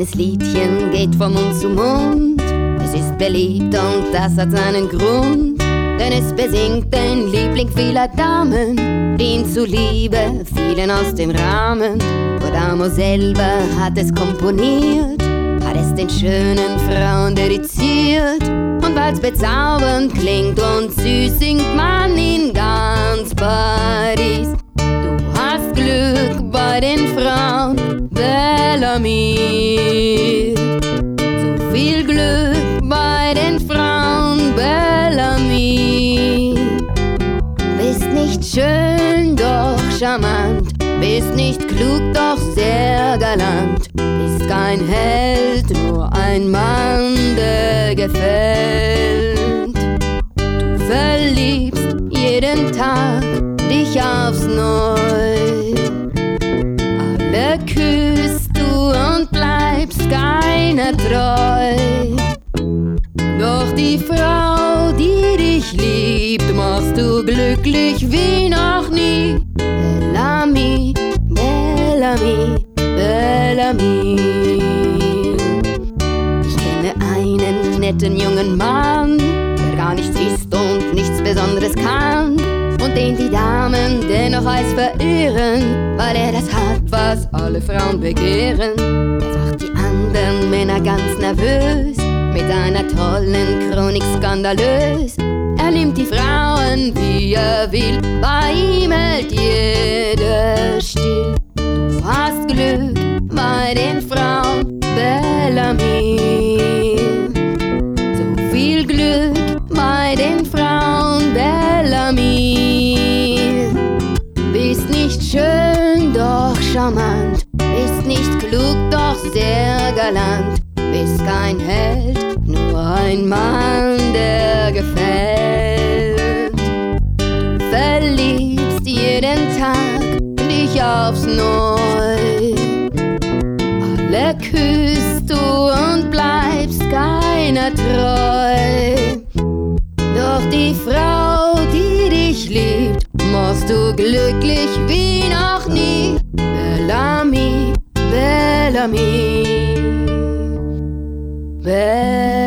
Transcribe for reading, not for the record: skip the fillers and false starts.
kleines Liedchen geht von Mund zu Mund. Es ist beliebt und das hat seinen Grund, denn es besingt den Liebling vieler Damen, die ihn zuliebe fielen aus dem Rahmen. Adamo selber hat es komponiert, hat es den schönen Frauen dediziert. Und weil's bezaubernd klingt und süß, singt man in ganz Paris. Du hast Glück bei den Frauen, Bel-Ami. So viel Glück bei den Frauen, Bel-Ami. Bist nicht schön, doch charmant. Bist nicht klug, doch sehr galant. Bist kein Held, nur ein Mann, der gefällt. Du verliebst jeden Tag dich aufs Neu. Alle küsst du und bleibst keiner treu. Doch die Frau, die dich liebt, machst du glücklich wie noch nie. Bel-Ami, Bel-Ami, Bel-Ami. Ich kenne einen netten jungen Mann, der gar nichts ist und nichts Besonderes kann, und den die Damen dennoch heiß verehren, weil er das hat, was alle Frauen begehren. Er macht die anderen Männer ganz nervös mit einer tollen Chronik skandalös. Er nimmt die Frauen, wie er will, bei ihm hält jeder still. Du hast Glück bei den Frauen, Bel-Ami. So viel Glück bei den Frauen, Bel-Ami. Bist nicht schön, doch charmant. Bist nicht klug, doch sehr galant. Bist kein Held, nur ein Mann, der gefällt. Du verliebst jeden Tag dich aufs Neu. Alle küsst du und bleibst keiner treu. Doch die Frau, die dich liebt, machst du glücklich wie noch nie. Bel-Ami, Bel-Ami, Bel-Ami.